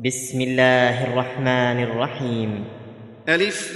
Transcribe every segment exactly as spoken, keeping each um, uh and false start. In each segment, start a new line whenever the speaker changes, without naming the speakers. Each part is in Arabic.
بسم الله الرحمن الرحيم.
ألف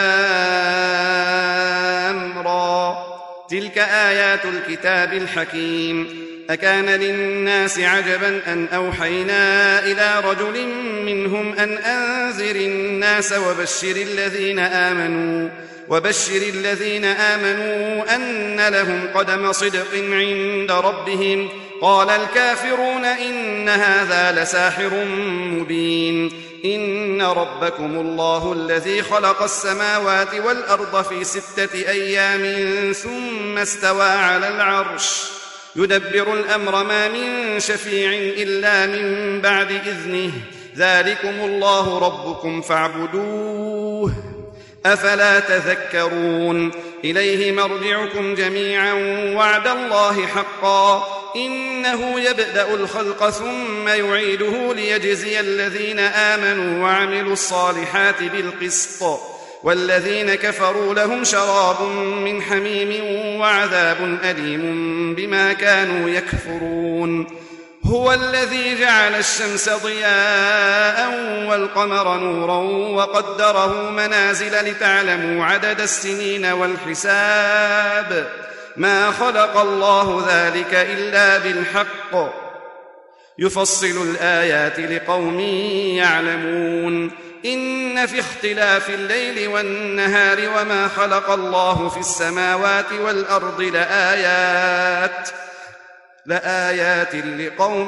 لام را، تلك آيات الكتاب الحكيم. أكان للناس عجبا أن أوحينا إلى رجل منهم أن أنذر الناس وبشر الذين آمنوا وبشر الذين آمنوا أن لهم قدم صدق عند ربهم. قال الكافرون إن هذا لساحر مبين. إن ربكم الله الذي خلق السماوات والأرض في ستة أيام ثم استوى على العرش يدبر الأمر ما من شفيع إلا من بعد إذنه. ذلكم الله ربكم فاعبدوه أفلا تذكرون. إليه مرجعكم جميعا وعد الله حقا إنه يبدأ الخلق ثم يعيده ليجزي الذين آمنوا وعملوا الصالحات بالقسط والذين كفروا لهم شراب من حميم وعذاب أليم بما كانوا يكفرون. هو الذي جعل الشمس ضياء والقمر نورا وقدره منازل لتعلموا عدد السنين والحساب. ما خلق الله ذلك إلا بالحق يفصل الآيات لقوم يعلمون. إن في اختلاف الليل والنهار وما خلق الله في السماوات والأرض لآيات لآيات لقوم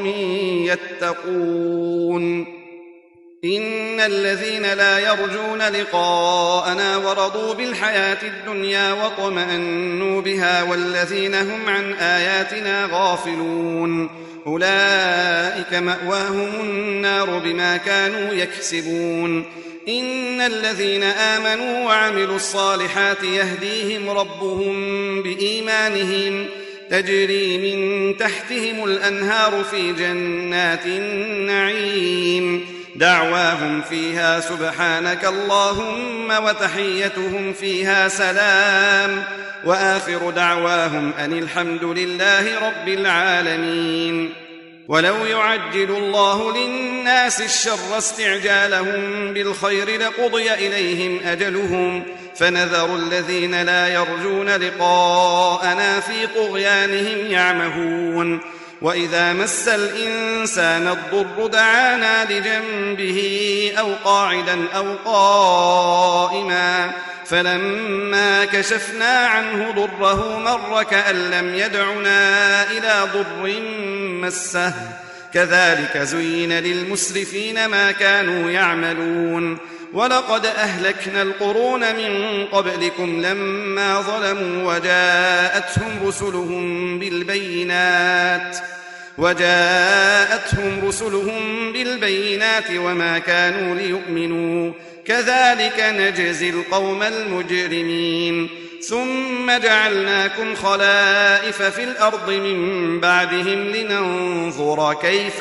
يتقون. إن الذين لا يرجون لقاءنا ورضوا بالحياة الدنيا واطمأنوا بها والذين هم عن آياتنا غافلون أولئك مأواهم النار بما كانوا يكسبون. إن الذين آمنوا وعملوا الصالحات يهديهم ربهم بإيمانهم تجري من تحتهم الأنهار في جنات النعيم. دعواهم فيها سبحانك اللهم وتحيتهم فيها سلام وآخر دعواهم أن الحمد لله رب العالمين. ولو يعجل الله للناس الشر استعجالهم بالخير لقضي إليهم أجلهم فنذر الذين لا يرجون لقاءنا في طغيانهم يعمهون. وإذا مس الإنسان الضر دعانا لجنبه أو قاعدا أو قائما فلما كشفنا عنه ضره مر كأن لم يدعنا إلى ضر مسه كذلك زين للمسرفين ما كانوا يعملون. ولقد أهلكنا القرون من قبلكم لما ظلموا وجاءتهم رسلهم بالبينات وجاءتهم رسلهم بالبينات وما كانوا ليؤمنوا كذلك نجزي القوم المجرمين. ثم جعلناكم خلائف في الأرض من بعدهم لننظر كيف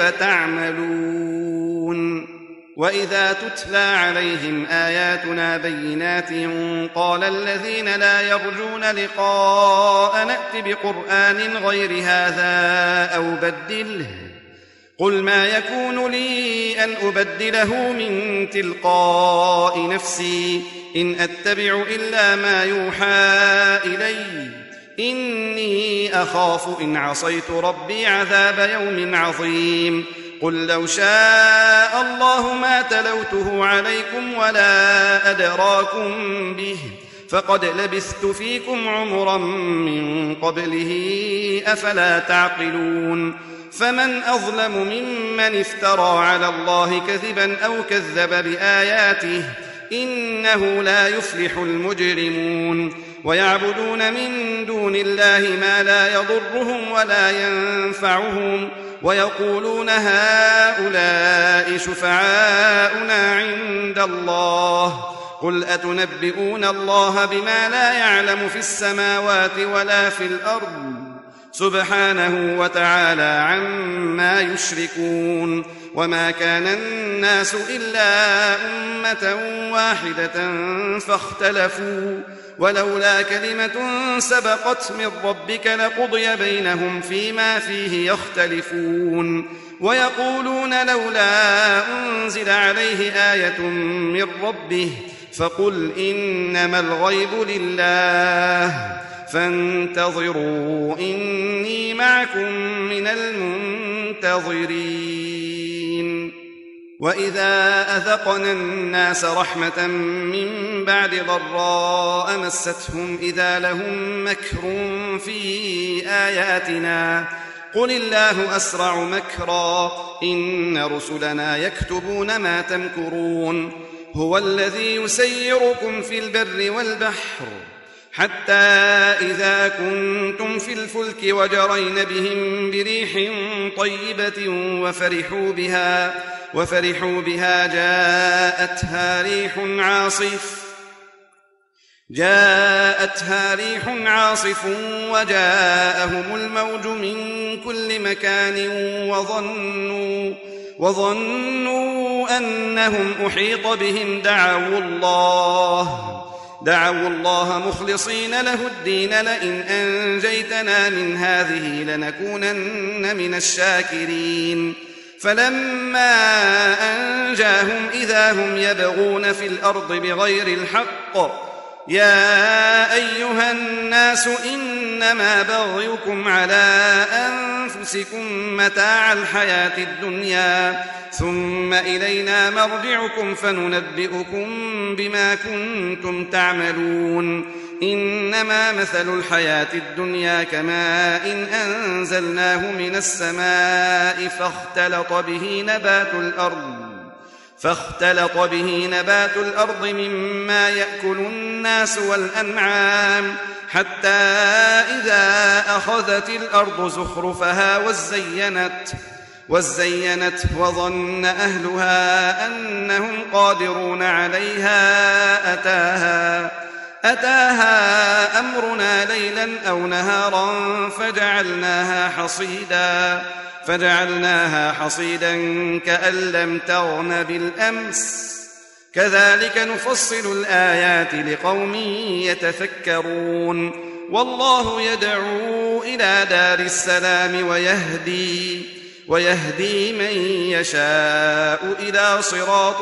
تعملون. وإذا تتلى عليهم آياتنا بينات قال الذين لا يرجون لقاء نأت بقرآن غير هذا أو بدله قل ما يكون لي أن أبدله من تلقاء نفسي إن أتبع إلا ما يوحى إلي إني أخاف إن عصيت ربي عذاب يوم عظيم. قل لو شاء الله ما تلوته عليكم ولا أدراكم به فقد لبثت فيكم عمرا من قبله أفلا تعقلون. فمن أظلم ممن افترى على الله كذبا أو كذب بآياته إنه لا يفلح المجرمون. ويعبدون من دون الله ما لا يضرهم ولا ينفعهم ويقولون هؤلاء شفعاؤنا عند الله قل أتنبئون الله بما لا يعلم في السماوات ولا في الأرض سبحانه وتعالى عما يشركون. وما كان الناس إلا أمة واحدة فاختلفوا ولولا كلمة سبقت من ربك لقضي بينهم فيما فيه يختلفون. ويقولون لولا أنزل عليه آية من ربه فقل إنما الغيب لله فانتظروا إني معكم من المنتظرين. وإذا أذقنا الناس رحمة من بعد ضراء مستهم إذا لهم مكر في آياتنا قل الله أسرع مكرا إن رسلنا يكتبون ما تمكرون. هو الذي يسيركم في البر والبحر حتى إذا كنتم في الفلك وجرين بهم بريح طيبة وفرحوا بها وفرحوا بها جاءتها ريح عاصف جاءتها ريح عاصف وجاءهم الموج من كل مكان وظنوا وظنوا أنهم أحيط بهم دعوا الله دعوا الله مخلصين له الدين لئن أنجيتنا من هذه لنكونن من الشاكرين. فلما أنجاهم إذا هم يبغون في الأرض بغير الحق يا أيها الناس إنما بغيكم على أنفسكم متاع الحياة الدنيا ثم إلينا مرجعكم فننبئكم بما كنتم تعملون. إنما مثل الحياة الدنيا كماء إن أنزلناه من السماء فاختلط به نبات الأرض فاختلط به نبات الأرض مما يأكل الناس والأنعام حتى إذا أخذت الأرض زخرفها وزينت وزينت وظن أهلها أنهم قادرون عليها أتاها أتاها أمرنا ليلا أو نهارا فجعلناها حصيدا فجعلناها حصيدا كأن لم تغن بالأمس كذلك نفصل الآيات لقوم يتفكرون. والله يدعو إلى دار السلام ويهدي ويهدي من يشاء إلى صراط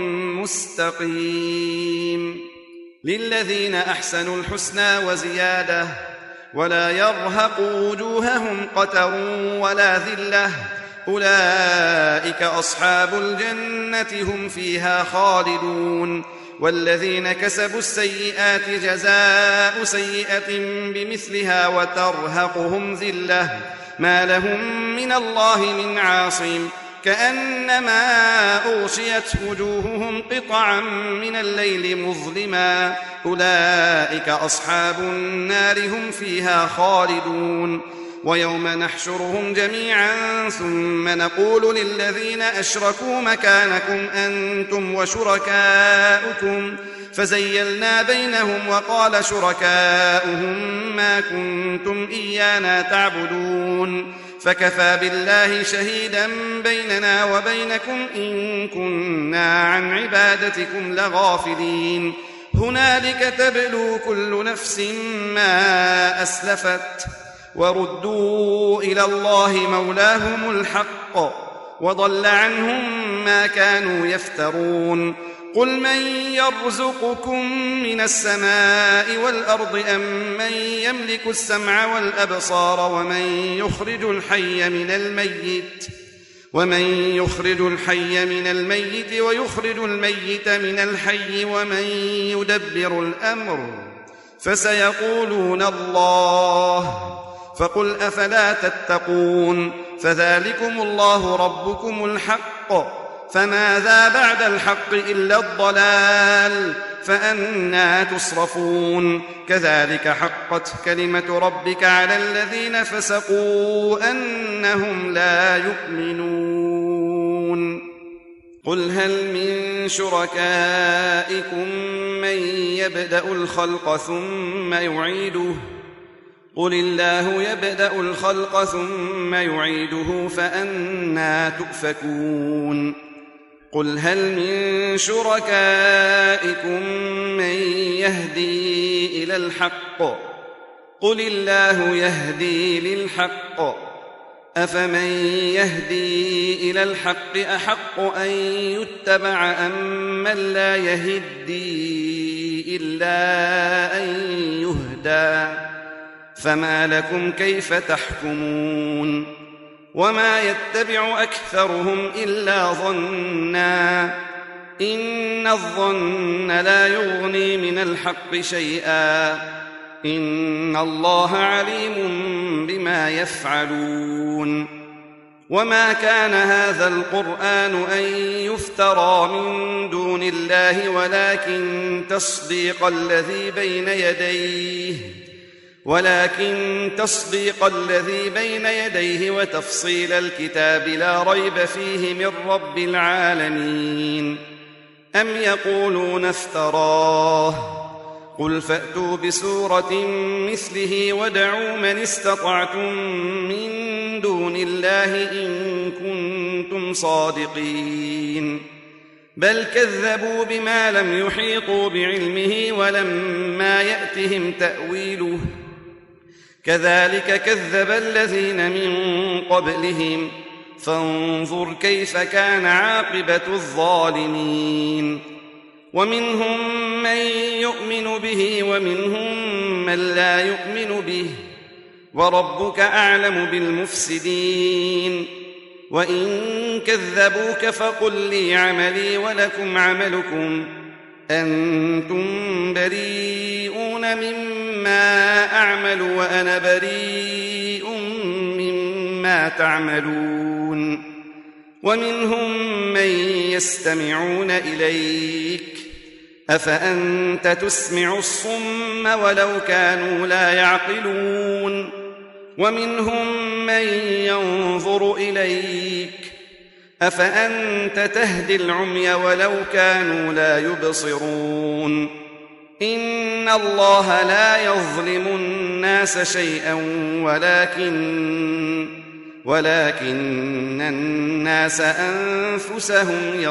مستقيم. للذين أحسنوا الحسنى وزيادة ولا يرهق وجوههم قتر ولا ذلة أولئك أصحاب الجنة هم فيها خالدون. والذين كسبوا السيئات جزاء سيئة بمثلها وترهقهم ذلة ما لهم من الله من عاصم كأنما أغشيت وجوههم قطعا من الليل مظلما أولئك أصحاب النار هم فيها خالدون. ويوم نحشرهم جميعا ثم نقول للذين أشركوا مكانكم أنتم وشركاؤكم فزيلنا بينهم وقال شركاؤهم ما كنتم إيانا تعبدون فكفى بالله شهيدا بيننا وبينكم إن كنا عن عبادتكم لغافلين. هنالك تبلو كل نفس ما أسلفت وردوا إلى الله مولاهم الحق وضل عنهم ما كانوا يفترون. قل من يرزقكم من السماء والأرض أم من يملك السمع والأبصار ومن يخرج الحي من الميت ومن يخرج الحي من الميت ويخرج الميت من الحي ومن يدبر الأمر فسيقولون الله فقل أفلا تتقون. فذلكم الله ربكم الحق فماذا بعد الحق إلا الضلال فأنى تصرفون. كذلك حقت كلمة ربك على الذين فسقوا أنهم لا يؤمنون. قل هل من شركائكم من يبدأ الخلق ثم يعيده قل الله يبدأ الخلق ثم يعيده فأنى تؤفكون. قل هل من شركائكم من يهدي إلى الحق قل الله يهدي للحق أفمن يهدي إلى الحق أحق أن يتبع أم من لا يهدي إلا أن يهدى فما لكم كيف تحكمون وما يتبع أكثرهم إلا ظنا إن الظن لا يغني من الحق شيئا إن الله عليم بما يفعلون وما كان هذا القرآن أن يفترى من دون الله ولكن تصديق الذي بين يديه ولكن تصديق الذي بين يديه وتفصيل الكتاب لا ريب فيه من رب العالمين أم يقولون افتراه قل فأتوا بسورة مثله وادعوا من استطعتم من دون الله إن كنتم صادقين بل كذبوا بما لم يحيطوا بعلمه ولما يأتهم تأويله كذلك كذب الذين من قبلهم فانظر كيف كان عاقبة الظالمين ومنهم من يؤمن به ومنهم من لا يؤمن به وربك أعلم بالمفسدين وإن كذبوك فقل لي عملي ولكم عملكم أنتم بريئون مما أعمل وأنا بريء مما تعملون ومنهم من يستمعون إليك أفأنت تسمع الصم ولو كانوا لا يعقلون ومنهم من ينظر إليك أفأنت تهدي العمي ولو كانوا لا يبصرون إن الله لا يظلم الناس شيئا ولكن ولكن الناس أنفسهم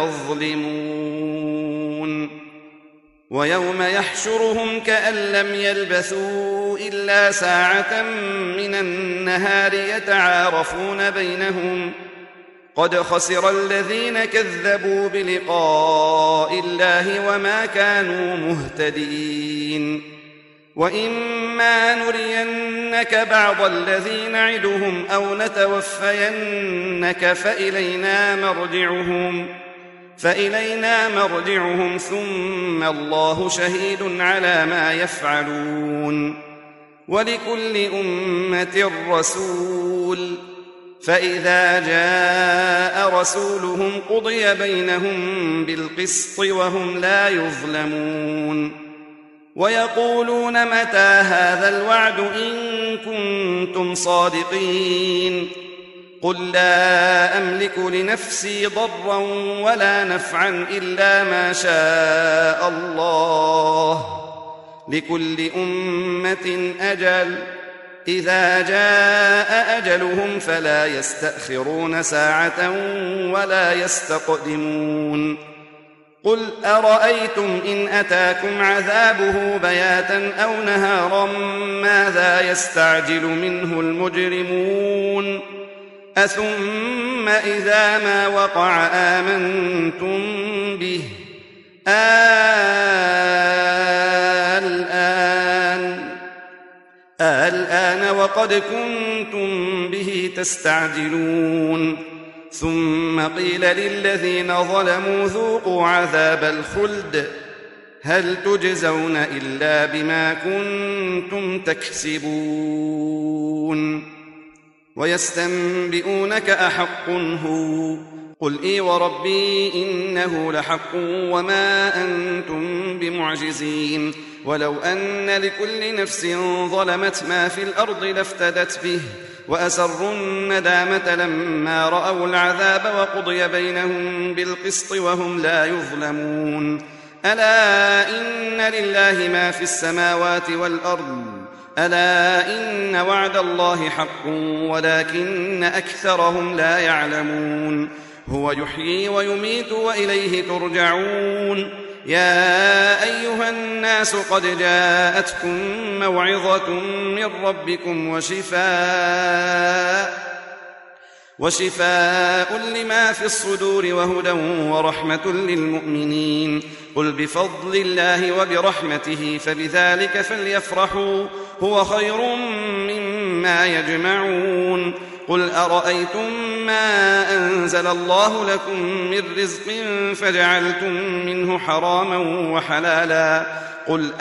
يظلمون ويوم يحشرهم كأن لم يلبثوا إلا ساعة من النهار يتعارفون بينهم قد خسر الذين كذبوا بلقاء الله وما كانوا مهتدين وإما نرينك بعض الذي نعدهم أو نتوفينك فإلينا مرجعهم فإلينا مرجعهم ثم الله شهيد على ما يفعلون ولكل أمة رسول فإذا جاء رسولهم قضي بينهم بالقسط وهم لا يظلمون ويقولون متى هذا الوعد إن كنتم صادقين قل لا أملك لنفسي ضرا ولا نفعا إلا ما شاء الله لكل أمة أجل إذا جاء أجلهم فلا يستأخرون ساعة ولا يستقدمون قل أرأيتم إن أتاكم عذابه بياتا أو نهارا ماذا يستعجل منه المجرمون أثم إذا ما وقع آمنتم به الآن الآن وقد كنتم به تستعجلون ثم قيل للذين ظلموا ذوقوا عذاب الخلد هل تجزون إلا بما كنتم تكسبون ويستنبئونك أحق هو قل إي وربي إنه لحق وما أنتم بمعجزين ولو أن لكل نفس ظلمت ما في الأرض لافتدت به وأسروا الندامة لما رأوا العذاب وقضي بينهم بالقسط وهم لا يظلمون ألا إن لله ما في السماوات والأرض ألا إن وعد الله حق ولكن أكثرهم لا يعلمون هو يحيي ويميت وإليه ترجعون يا أيها الناس قد جاءتكم موعظة من ربكم وشفاء وشفاء لما في الصدور وهدى ورحمة للمؤمنين. قل بفضل الله وبرحمته فبذلك فليفرحوا هو خير مما يجمعون. قل أرأيتم ما أنزل الله لكم من رزق فجعلتم منه حراما وحلالا قل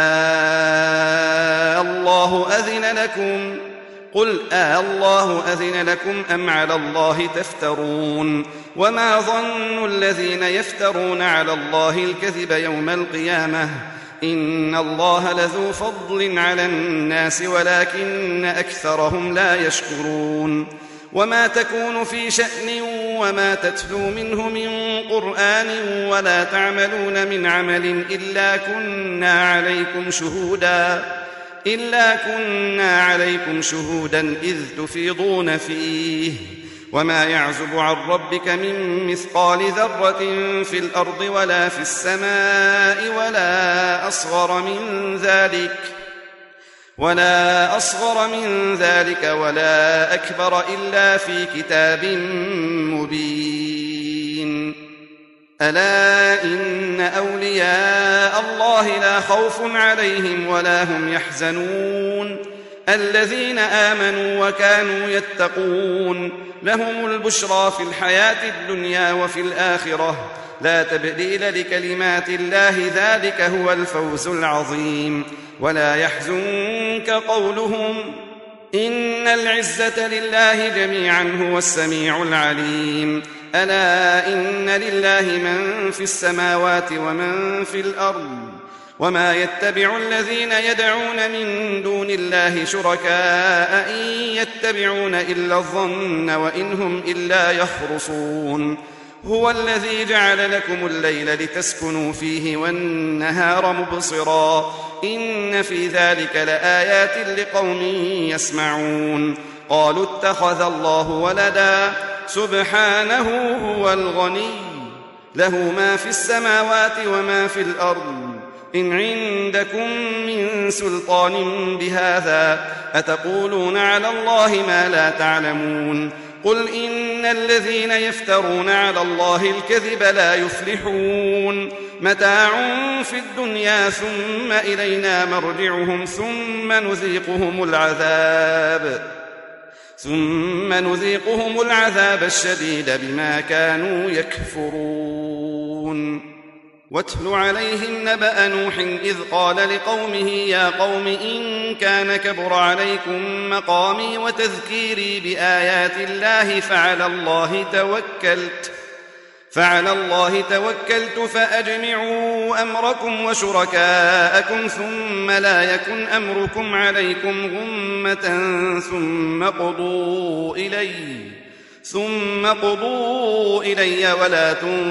آه الله أذن لكم قل آه الله أذن لكم أم على الله تفترون. وما ظن الذين يفترون على الله الكذب يوم القيامة إن الله لذو فضل على الناس ولكن أكثرهم لا يشكرون. وما تكون في شأن وما تتلو منه من قرآن ولا تعملون من عمل إلا كنا عليكم شهودا إلا كنا عليكم شهودا إذ تفيضون فيه. وما يعزب عن ربك من مثقال ذرة في الأرض ولا في السماء ولا أصغر من ذلك ولا أصغر من ذلك ولا أكبر إلا في كتاب مبين. ألا إن أولياء الله لا خوف عليهم ولا هم يحزنون الذين آمنوا وكانوا يتقون لهم البشرى في الحياة الدنيا وفي الآخرة لا تبديل لكلمات الله ذلك هو الفوز العظيم. ولا يحزنك قولهم إن العزة لله جميعا هو السميع العليم. ألا إن لله من في السماوات ومن في الأرض وما يتبع الذين يدعون من دون الله شركاء إن يتبعون إلا الظن وإن هم إلا يخرصون. هو الذي جعل لكم الليل لتسكنوا فيه والنهار مبصرا إن في ذلك لآيات لقوم يسمعون. قالوا اتخذ الله ولدا سبحانه هو الغني له ما في السماوات وما في الأرض إن عندكم من سلطان بهذا أتقولون على الله ما لا تعلمون. قل إن الذين يفترون على الله الكذب لا يفلحون متاع في الدنيا ثم إلينا مرجعهم ثم نذيقهم العذاب ثم نذيقهم العذاب الشديد بما كانوا يكفرون. واتل عليهم نبأ نوح إذ قال لقومه يا قوم إن كان كبر عليكم مقامي وتذكيري بآيات الله فعلى الله توكلت فعلى الله توكلت فأجمعوا أمركم وشركاءكم ثم لا يكن أمركم عليكم غمة ثم قضوا إلي ثم قضوا إلي ولا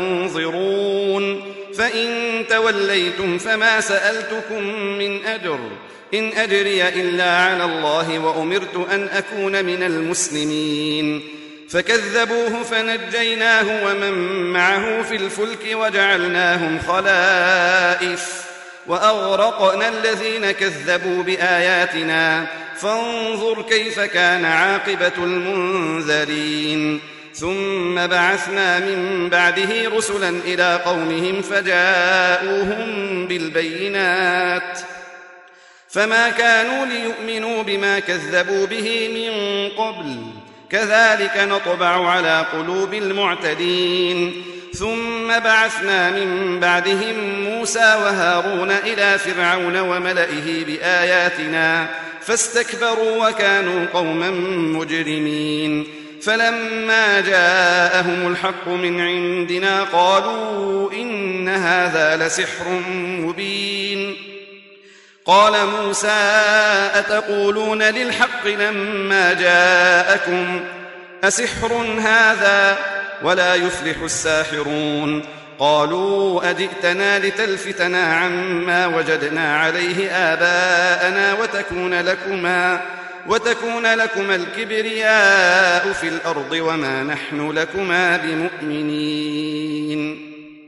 تنظرون. فإن توليتم فما سألتكم من أجر إن أجري إلا على الله وأمرت أن أكون من المسلمين. فكذبوه فنجيناه ومن معه في الفلك وجعلناهم خلائف وأغرقنا الذين كذبوا بآياتنا فانظر كيف كان عاقبة المنذرين. ثم بعثنا من بعده رسلا إلى قومهم فجاءوهم بالبينات فما كانوا ليؤمنوا بما كذبوا به من قبل كذلك نطبع على قلوب المعتدين. ثم بعثنا من بعدهم موسى وهارون إلى فرعون وملئه بآياتنا فاستكبروا وكانوا قوما مجرمين. فلما جاءهم الحق من عندنا قالوا إن هذا لسحر مبين. قال موسى أتقولون للحق لما جاءكم أسحر هذا ولا يفلح الساحرون. قالوا أجئتنا لتلفتنا عما وجدنا عليه آباءنا وتكون لكما وتكون لكما الكبرياء في الأرض وما نحن لكما بمؤمنين.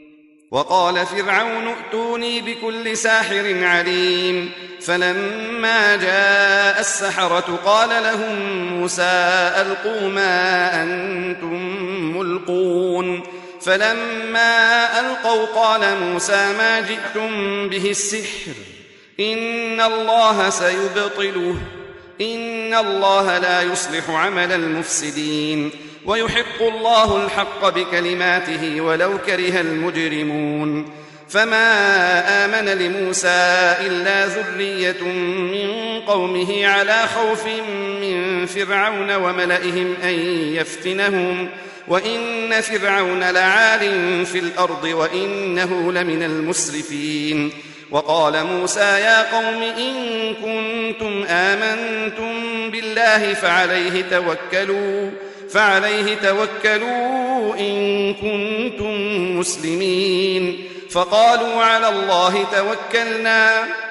وقال فرعون ائتوني بكل ساحر عليم فلما جاء السحرة قال لهم موسى ألقوا ما أنتم ملقون فلما ألقوا قال موسى ما جئتم به السحر إن الله سيبطله إن الله لا يصلح عمل المفسدين ويحق الله الحق بكلماته ولو كره المجرمون فما آمن لموسى إلا ذرية من قومه على خوف من فرعون وملئهم أن يفتنهم وإن فرعون لعال في الأرض وإنه لمن المسرفين وقال موسى يا قوم إن كنتم آمنتم بالله فعليه توكلوا فعليه توكلوا إن كنتم مسلمين فقالوا على الله توكلنا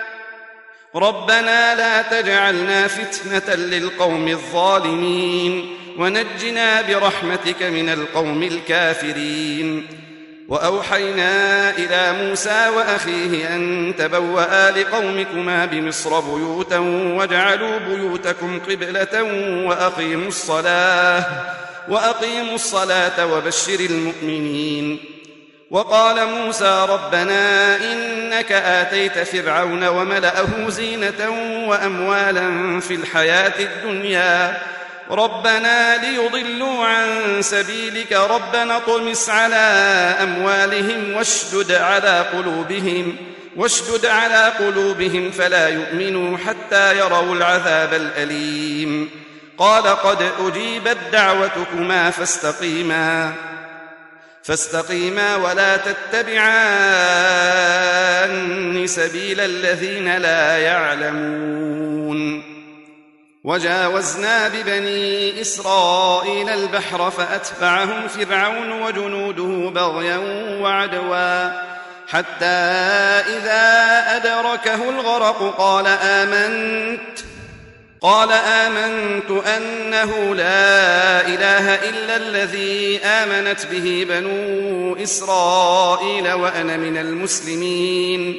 ربنا لا تجعلنا فتنة للقوم الظالمين ونجنا برحمتك من القوم الكافرين وأوحينا إلى موسى وأخيه أن تبوأ لقومكما بمصر بيوتا واجعلوا بيوتكم قبلة وأقيموا الصلاة وأقيموا الصلاة وبشر المؤمنين وقال موسى ربنا إنك آتيت فرعون وملأه زينة وأموالا في الحياة الدنيا ربنا ليضلوا عن سبيلك ربنا اطمس على أموالهم واشدد على قلوبهم واشدد على قلوبهم فلا يؤمنوا حتى يروا العذاب الأليم قال قد أجيبت دعوتكما فاستقيما فاستقيما ولا تتبعان سبيل الذين لا يعلمون وجاوزنا ببني إسرائيل البحر فأتبعهم فرعون وجنوده بغيا وعدوا حتى إذا أدركه الغرق قال آمنت قال آمنت أنه لا إله إلا الذي آمنت به بنو إسرائيل وأنا من المسلمين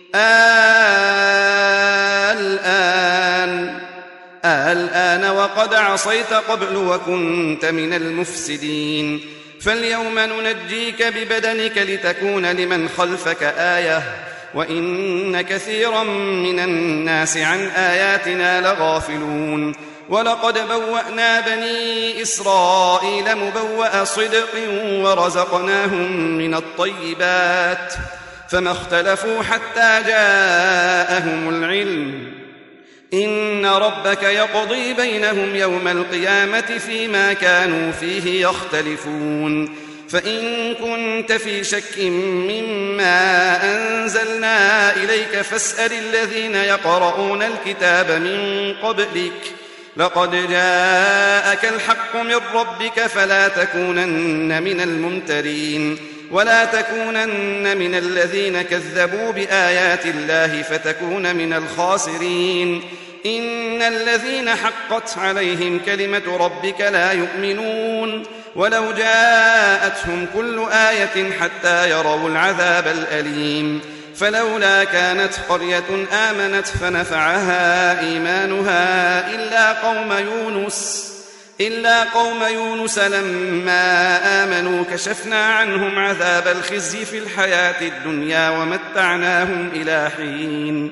الآن الآن وقد عصيت قبل وكنت من المفسدين فاليوم ننجيك ببدنك لتكون لمن خلفك آية وإن كثيرا من الناس عن آياتنا لغافلون ولقد بوأنا بني إسرائيل مبوأ صدق ورزقناهم من الطيبات فما اختلفوا حتى جاءهم العلم إن ربك يقضي بينهم يوم القيامة فيما كانوا فيه يختلفون فإن كنت في شك مما أنزلنا إليك فاسأل الذين يقرؤون الكتاب من قبلك لقد جاءك الحق من ربك فلا تكونن من الممترين ولا تكونن من الذين كذبوا بآيات الله فتكون من الخاسرين إن الذين حقت عليهم كلمة ربك لا يؤمنون ولو جاءتهم كل آية حتى يروا العذاب الأليم فلولا كانت قرية آمنت فنفعها إيمانها إلا قوم يونس إلا قوم يونس لما آمنوا كشفنا عنهم عذاب الخزي في الحياة الدنيا ومتعناهم إلى حين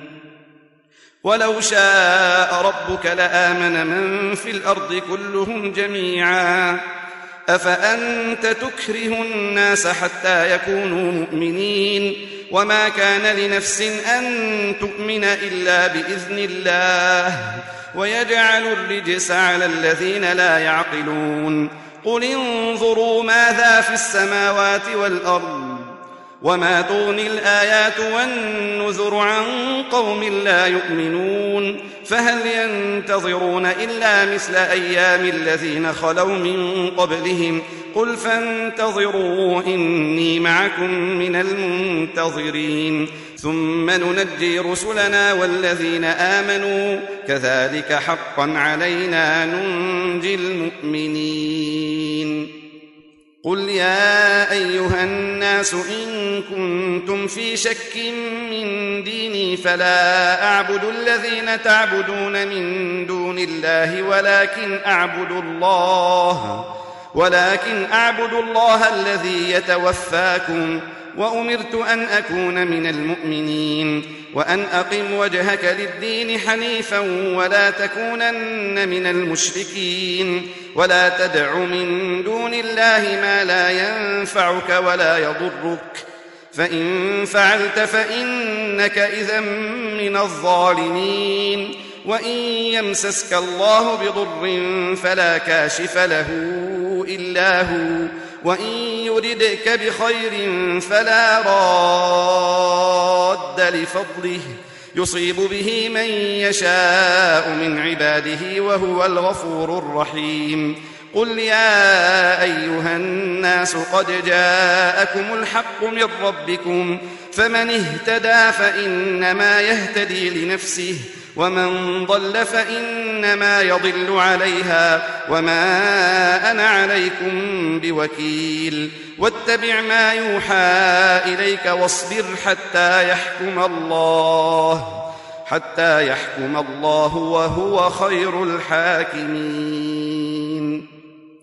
ولو شاء ربك لآمن من في الأرض كلهم جميعا أفأنت تكره الناس حتى يكونوا مؤمنين وما كان لنفس أن تؤمن إلا بإذن الله ويجعل الرجس على الذين لا يعقلون قل انظروا ماذا في السماوات والأرض وما تغني الآيات والنذر عن قوم لا يؤمنون فهل ينتظرون إلا مثل أيام الذين خلوا من قبلهم قل فانتظروا إني معكم من المنتظرين ثم ننجي رسلنا والذين آمنوا كذلك حقا علينا ننجي المؤمنين قل يا أيها الناس إن كنتم في شك من ديني فلا أعبد الذين تعبدون من دون الله ولكن أعبد الله ولكن أعبد الله الذي يتوفاكم وأمرت أن أكون من المؤمنين وأن أقم وجهك للدين حنيفا ولا تكونن من المشركين ولا تدع من دون الله ما لا ينفعك ولا يضرك فإن فعلت فإنك إذا من الظالمين وإن يمسسك الله بضر فلا كاشف له إلا هو وإن يردك بخير فلا راد لفضله يصيب به من يشاء من عباده وهو الغفور الرحيم قل يا أيها الناس قد جاءكم الحق من ربكم فمن اهتدى فإنما يهتدي لنفسه ومن ضل فإنما يضل عليها وما أنا عليكم بوكيل واتبع ما يوحى إليك واصبر حتى يحكم الله حتى يحكم الله وهو خير الحاكمين.